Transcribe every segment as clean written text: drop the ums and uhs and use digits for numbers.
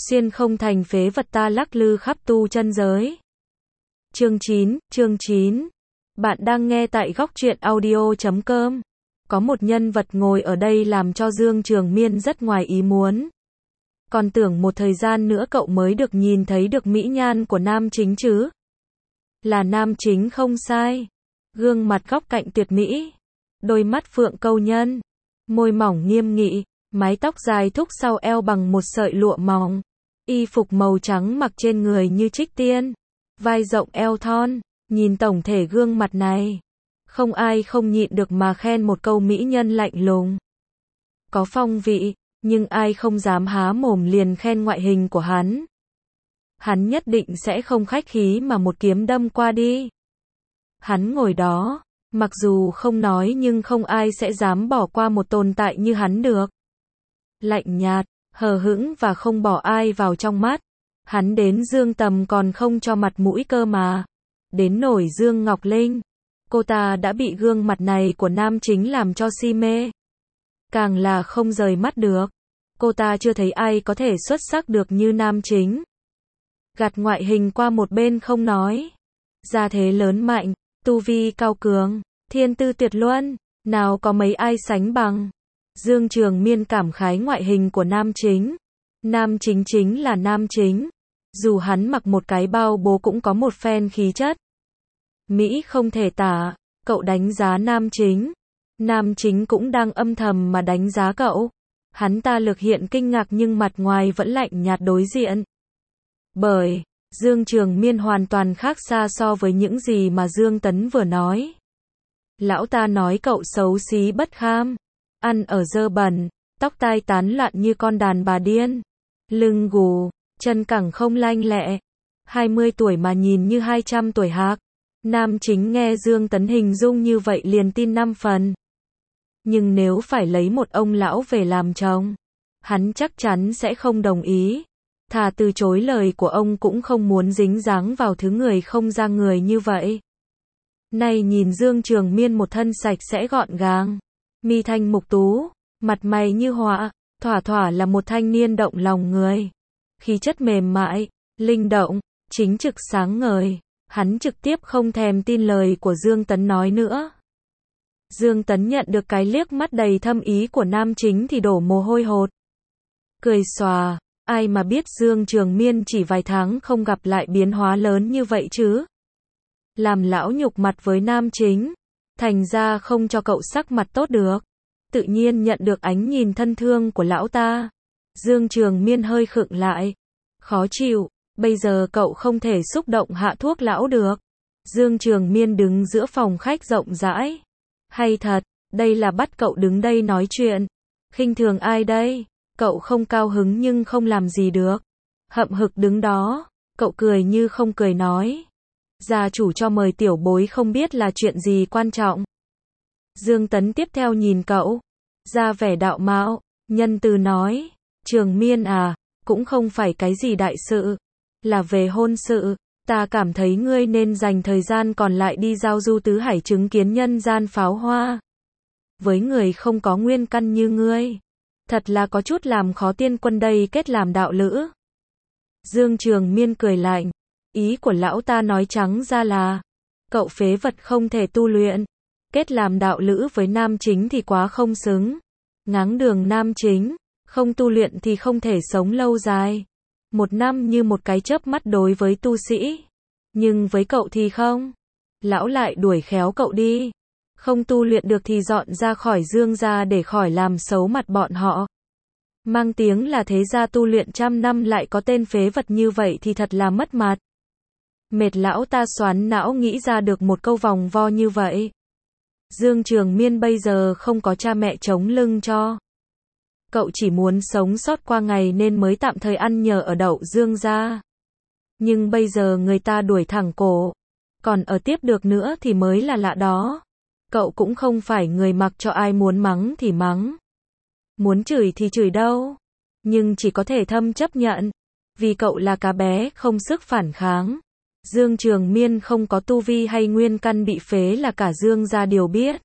xuyên không thành phế vật ta lắc lư khắp tu chân giới. Chương 9. Bạn đang nghe tại góc truyện audio.com. Có một nhân vật ngồi ở đây làm cho Dương Trường Miên rất ngoài ý muốn. Còn tưởng một thời gian nữa cậu mới được nhìn thấy được mỹ nhan của nam chính chứ. Là nam chính không sai. Gương mặt góc cạnh tuyệt mỹ. Đôi mắt phượng câu nhân. Môi mỏng nghiêm nghị. Mái tóc dài thúc sau eo bằng một sợi lụa mỏng. Y phục màu trắng mặc trên người như trích tiên. Vai rộng eo thon. Nhìn tổng thể gương mặt này. Không ai không nhịn được mà khen một câu mỹ nhân lạnh lùng. Có phong vị, nhưng ai không dám há mồm liền khen ngoại hình của hắn. Hắn nhất định sẽ không khách khí mà một kiếm đâm qua đi. Hắn ngồi đó, mặc dù không nói nhưng không ai sẽ dám bỏ qua một tồn tại như hắn được. Lạnh nhạt, hờ hững và không bỏ ai vào trong mắt. Hắn đến Dương Tầm còn không cho mặt mũi cơ mà. Đến nổi Dương Ngọc Linh. Cô ta đã bị gương mặt này của nam chính làm cho si mê. Càng là không rời mắt được. Cô ta chưa thấy ai có thể xuất sắc được như nam chính. Gạt ngoại hình qua một bên không nói. Gia thế lớn mạnh, tu vi cao cường, thiên tư tuyệt luân, nào có mấy ai sánh bằng. Dương Trường Miên cảm khái ngoại hình của nam chính. Nam chính chính là nam chính. Dù hắn mặc một cái bao bố cũng có một phen khí chất. Mỹ không thể tả, cậu đánh giá nam chính. Nam chính cũng đang âm thầm mà đánh giá cậu. Hắn ta lực hiện kinh ngạc nhưng mặt ngoài vẫn lạnh nhạt đối diện. Bởi, Dương Trường Miên hoàn toàn khác xa so với những gì mà Dương Tấn vừa nói. Lão ta nói cậu xấu xí bất kham, ăn ở dơ bẩn, tóc tai tán loạn như con đàn bà điên, lưng gù, chân cẳng không lanh lẹ, 20 tuổi mà nhìn như 200 tuổi hạc. Nam chính nghe Dương Tấn hình dung như vậy liền tin 5 phần. Nhưng nếu phải lấy một ông lão về làm chồng, hắn chắc chắn sẽ không đồng ý. Thà từ chối lời của ông cũng không muốn dính dáng vào thứ người không ra người như vậy. Nay nhìn Dương Trường Miên một thân sạch sẽ gọn gàng, mi thanh mục tú, mặt mày như họa, thỏa thỏa là một thanh niên động lòng người. Khí chất mềm mại, linh động, chính trực sáng ngời. Hắn trực tiếp không thèm tin lời của Dương Tấn nói nữa. Dương Tấn nhận được cái liếc mắt đầy thâm ý của nam chính thì đổ mồ hôi hột. Cười xòa, ai mà biết Dương Trường Miên chỉ vài tháng không gặp lại biến hóa lớn như vậy chứ. Làm lão nhục mặt với nam chính, thành ra không cho cậu sắc mặt tốt được. Tự nhiên nhận được ánh nhìn thân thương của lão ta. Dương Trường Miên hơi khựng lại. Khó chịu. Bây giờ cậu không thể xúc động hạ thuốc lão được. Dương Trường Miên đứng giữa phòng khách rộng rãi. Hay thật, đây là bắt cậu đứng đây nói chuyện. Khinh thường ai đây? Cậu không cao hứng nhưng không làm gì được. Hậm hực đứng đó, cậu cười như không cười nói. Gia chủ cho mời tiểu bối không biết là chuyện gì quan trọng. Dương Tấn tiếp theo nhìn cậu, ra vẻ đạo mạo, nhân từ nói. Trường Miên à, cũng không phải cái gì đại sự. Là về hôn sự, ta cảm thấy ngươi nên dành thời gian còn lại đi giao du tứ hải chứng kiến nhân gian pháo hoa. Với người không có nguyên căn như ngươi, thật là có chút làm khó tiên quân đây kết làm đạo lữ. Dương Trường Miên cười lạnh, ý của lão ta nói trắng ra là, cậu phế vật không thể tu luyện, kết làm đạo lữ với nam chính thì quá không xứng. Ngáng đường nam chính, không tu luyện thì không thể sống lâu dài. 1 năm như một cái chớp mắt đối với tu sĩ. Nhưng với cậu thì không. Lão lại đuổi khéo cậu đi. Không tu luyện được thì dọn ra khỏi Dương gia để khỏi làm xấu mặt bọn họ. Mang tiếng là thế gia tu luyện 100 năm lại có tên phế vật như vậy thì thật là mất mặt. Mệt lão ta xoắn não nghĩ ra được một câu vòng vo như vậy. Dương Trường Miên bây giờ không có cha mẹ chống lưng cho. Cậu chỉ muốn sống sót qua ngày nên mới tạm thời ăn nhờ ở đậu Dương gia. Nhưng bây giờ người ta đuổi thẳng cổ. Còn ở tiếp được nữa thì mới là lạ đó. Cậu cũng không phải người mặc cho ai muốn mắng thì mắng. Muốn chửi thì chửi đâu. Nhưng chỉ có thể thâm chấp nhận. Vì cậu là cá bé không sức phản kháng. Dương Trường Miên không có tu vi hay nguyên căn bị phế là cả Dương gia đều biết.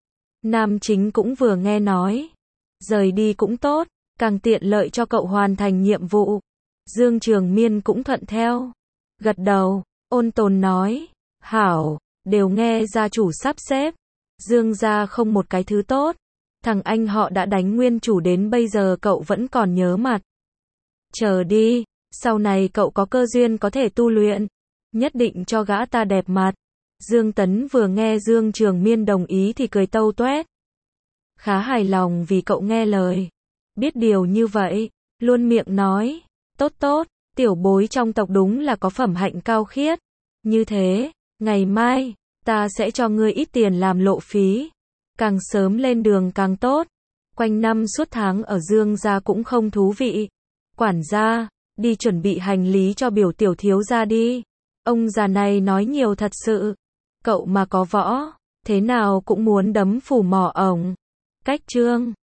Nam chính cũng vừa nghe nói. Rời đi cũng tốt, càng tiện lợi cho cậu hoàn thành nhiệm vụ. Dương Trường Miên cũng thuận theo. Gật đầu, ôn tồn nói, hảo, đều nghe gia chủ sắp xếp. Dương gia không một cái thứ tốt. Thằng anh họ đã đánh nguyên chủ đến bây giờ cậu vẫn còn nhớ mặt. Chờ đi, sau này cậu có cơ duyên có thể tu luyện, nhất định cho gã ta đẹp mặt. Dương Tấn vừa nghe Dương Trường Miên đồng ý thì cười tâu toét. Khá hài lòng vì cậu nghe lời. Biết điều như vậy, luôn miệng nói, tốt tốt, tiểu bối trong tộc đúng là có phẩm hạnh cao khiết. Như thế, ngày mai, ta sẽ cho ngươi ít tiền làm lộ phí. Càng sớm lên đường càng tốt. Quanh năm suốt tháng ở Dương gia cũng không thú vị. Quản gia, đi chuẩn bị hành lý cho biểu tiểu thiếu gia đi. Ông già này nói nhiều thật sự. Cậu mà có võ, thế nào cũng muốn đấm phủ mỏ ổng. Cách chương